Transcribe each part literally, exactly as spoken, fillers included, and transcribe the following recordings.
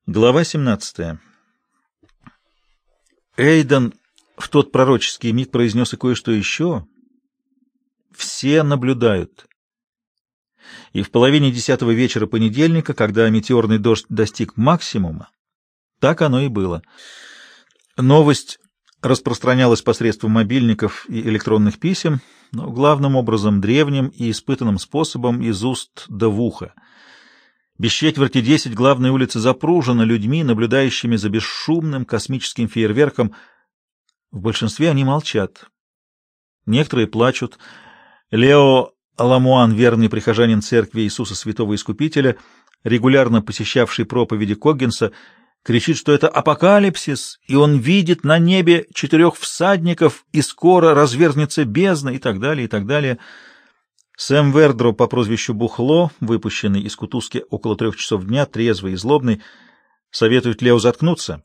Глава семнадцатая. Эйден в тот пророческий миг произнес и кое-что еще. Все наблюдают. И в половине десятого вечера понедельника, когда метеорный дождь достиг максимума, так оно и было. Новость распространялась посредством мобильников и электронных писем, но главным образом древним и испытанным способом из уст до в ухо. Без четверти десять главная улица запружена людьми, наблюдающими за бесшумным космическим фейерверком. В большинстве они молчат. Некоторые плачут. Лео Ламуан, верный прихожанин церкви Иисуса Святого Искупителя, регулярно посещавший проповеди Коггинса, кричит, что это апокалипсис, и он видит на небе четырех всадников, и скоро разверзнется бездна, и так далее, и так далее. Сэм Вердро по прозвищу Бухло, выпущенный из кутузки около трех часов дня, трезвый и злобный, советует Лео заткнуться.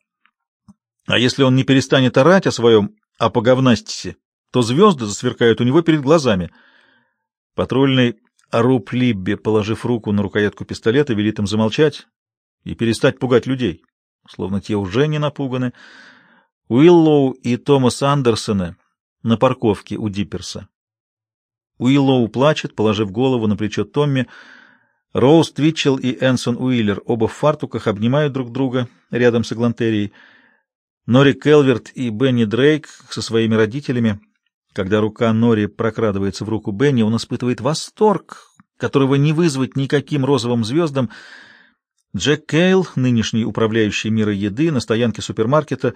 А если он не перестанет орать о своем апоговнастисе, то звезды засверкают у него перед глазами. Патрульный Руб Либби, положив руку на рукоятку пистолета, велит им замолчать и перестать пугать людей, словно те уже не напуганы. Уиллоу и Томас Андерсоны на парковке у Дипперса. Уиллоу плачет, положив голову на плечо Томми. Роуз Твитчелл и Энсон Уиллер, оба в фартуках, обнимают друг друга рядом с Эглантерией. Нори Келверт и Бенни Дрейк со своими родителями. Когда рука Нори прокрадывается в руку Бенни, он испытывает восторг, которого не вызвать никаким розовым звездам. Джек Кейл, нынешний управляющий мира еды, на стоянке супермаркета.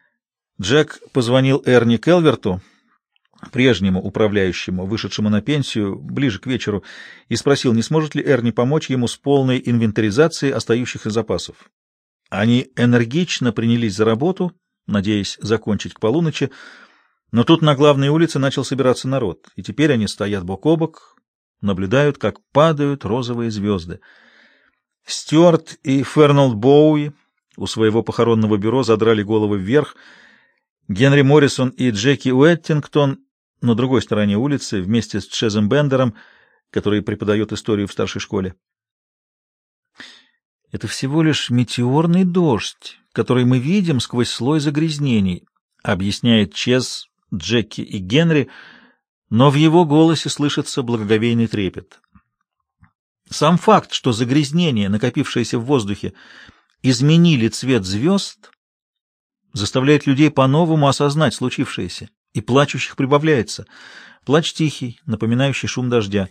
Джек позвонил Эрни Келверту, прежнему управляющему, вышедшему на пенсию, ближе к вечеру, и спросил, не сможет ли Эрни помочь ему с полной инвентаризацией остающихся запасов. Они энергично принялись за работу, надеясь закончить к полуночи, но тут на главной улице начал собираться народ, и теперь они стоят бок о бок, наблюдают, как падают розовые звезды. Стюарт и Фернолд Боуи у своего похоронного бюро задрали головы вверх. Генри Моррисон и Джеки Уэттингтон на другой стороне улицы вместе с Чезом Бендером, который преподает историю в старшей школе. Это всего лишь метеорный дождь, который мы видим сквозь слой загрязнений, объясняет Чез, Джеки и Генри, но в его голосе слышится благоговейный трепет. Сам факт, что загрязнения, накопившиеся в воздухе, изменили цвет звезд, заставляет людей по-новому осознать случившееся, и плачущих прибавляется. Плач тихий, напоминающий шум дождя.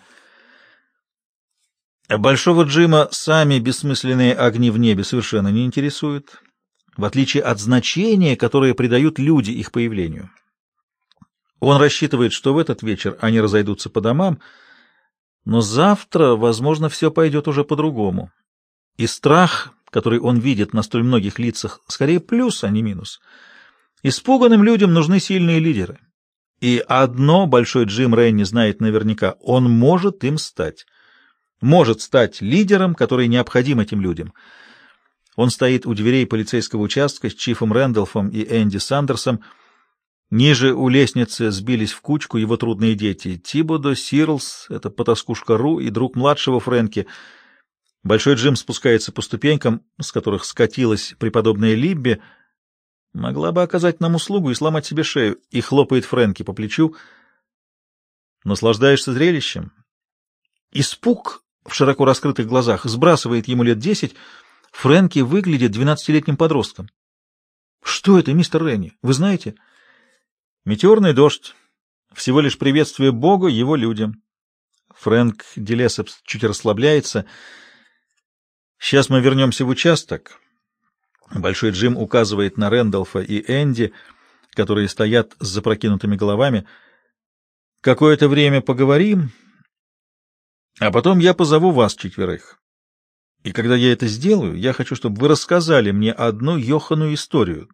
Большого Джима сами бессмысленные огни в небе совершенно не интересуют, в отличие от значения, которое придают люди их появлению. Он рассчитывает, что в этот вечер они разойдутся по домам, но завтра, возможно, все пойдет уже по-другому. И страх, который он видит на столь многих лицах, скорее плюс, а не минус. Испуганным людям нужны сильные лидеры. И одно Большой Джим Ренни знает наверняка — он может им стать. Может стать лидером, который необходим этим людям. Он стоит у дверей полицейского участка с Чифом Рэндалфом и Энди Сандерсом. Ниже у лестницы сбились в кучку его трудные дети. Тибодо, Сирлс, это потаскушка Ру и друг младшего Фрэнки. Большой Джим спускается по ступенькам, с которых скатилась преподобная Либби, могла бы оказать нам услугу и сломать себе шею, и хлопает Фрэнки по плечу. Наслаждаешься зрелищем? Испуг в широко раскрытых глазах сбрасывает ему лет десять. Фрэнки выглядит двенадцатилетним подростком. Что это, мистер Ренни? Вы знаете? Метеорный дождь. Всего лишь приветствие Богу его людям. Фрэнк Делесепс чуть расслабляется. Сейчас мы вернемся в участок. Большой Джим указывает на Рэндалфа и Энди, которые стоят с запрокинутыми головами. Какое-то время поговорим, а потом я позову вас четверых. И когда я это сделаю, я хочу, чтобы вы рассказали мне одну ёханую историю.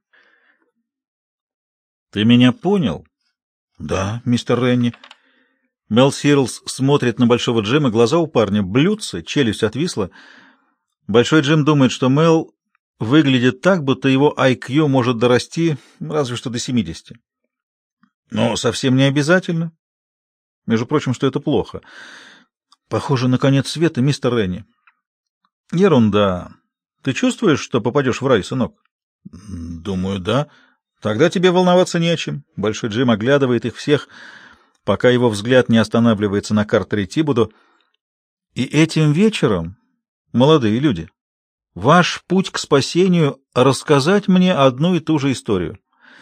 Ты меня понял? Да, мистер Ренни. Мел Сирлс смотрит на Большого Джима, глаза у парня блюдца, челюсть отвисла. Большой Джим думает, что Мел выглядит так, будто его ай кью может дорасти разве что до семидесяти. Но совсем не обязательно. Между прочим, что это плохо. Похоже на конец света, мистер Ренни. Ерунда. Ты чувствуешь, что попадешь в рай, сынок? Думаю, да. Тогда тебе волноваться не о чем. Большой Джим оглядывает их всех, пока его взгляд не останавливается на Картере Тибуду. И этим вечером, молодые люди, ваш путь к спасению — рассказать мне одну и ту же историю.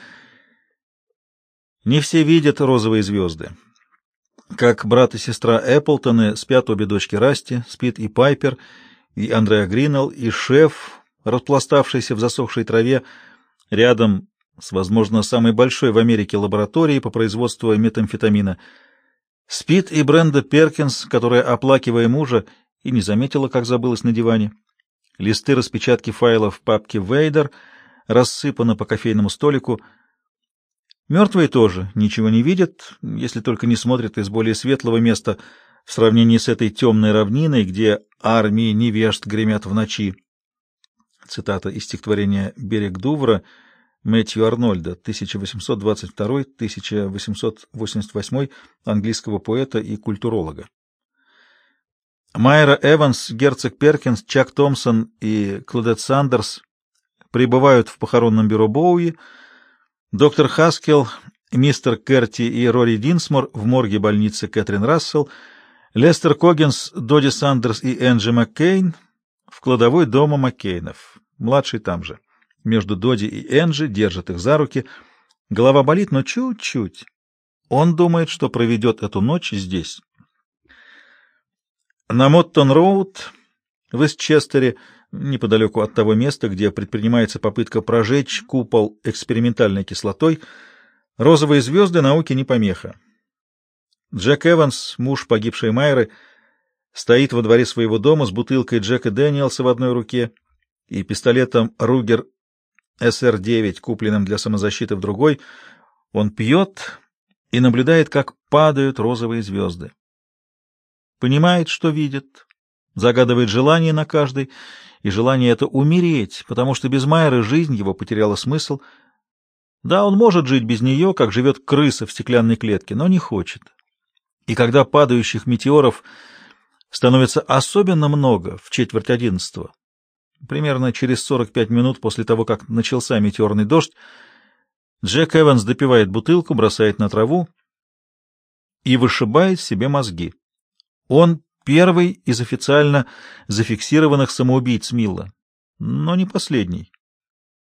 Не все видят розовые звезды. Как брат и сестра Эпплтоны спят обе дочки Расти, спит и Пайпер, и Андреа Гринелл, и шеф, распластавшийся в засохшей траве, рядом с, возможно, самой большой в Америке лабораторией по производству метамфетамина. Спит и Бренда Перкинс, которая, оплакивая мужа, и не заметила, как забылась на диване. Листы распечатки файлов в папке «Вейдер» рассыпаны по кофейному столику. Мертвые тоже ничего не видят, если только не смотрят из более светлого места в сравнении с этой темной равниной, где армии невежд гремят в ночи. Цитата из стихотворения «Берег Дувра» Мэтью Арнольда, тысяча восемьсот двадцать второй — тысяча восемьсот восемьдесят восьмой, английского поэта и культуролога. Майра Эванс, герцог Перкинс, Чак Томпсон и Клодет Сандерс прибывают в похоронном бюро Боуи, доктор Хаскел, мистер Керти и Рори Динсмор в морге больницы Кэтрин Рассел, Лестер Коггинс, Доди Сандерс и Энджи Маккейн в кладовой дома Маккейнов, младший там же. Между Доди и Энджи держат их за руки. Голова болит, но чуть-чуть. Он думает, что проведет эту ночь здесь. На Моттон-Роуд в Истчестере, неподалеку от того места, где предпринимается попытка прожечь купол экспериментальной кислотой, розовые звезды науки не помеха. Джек Эванс, муж погибшей Майры, стоит во дворе своего дома с бутылкой Джека Дэниелса в одной руке и пистолетом Ругер эс эр девять, купленным для самозащиты, в другой. Он пьет и наблюдает, как падают розовые звезды. Понимает, что видит, загадывает желание на каждой, и желание это умереть, потому что без Майры жизнь его потеряла смысл. Да, он может жить без нее, как живет крыса в стеклянной клетке, но не хочет. И когда падающих метеоров становится особенно много в четверть одиннадцатого, примерно через сорок пять минут после того, как начался метеорный дождь, Джек Эванс допивает бутылку, бросает на траву и вышибает себе мозги. Он первый из официально зафиксированных самоубийц Милла, но не последний.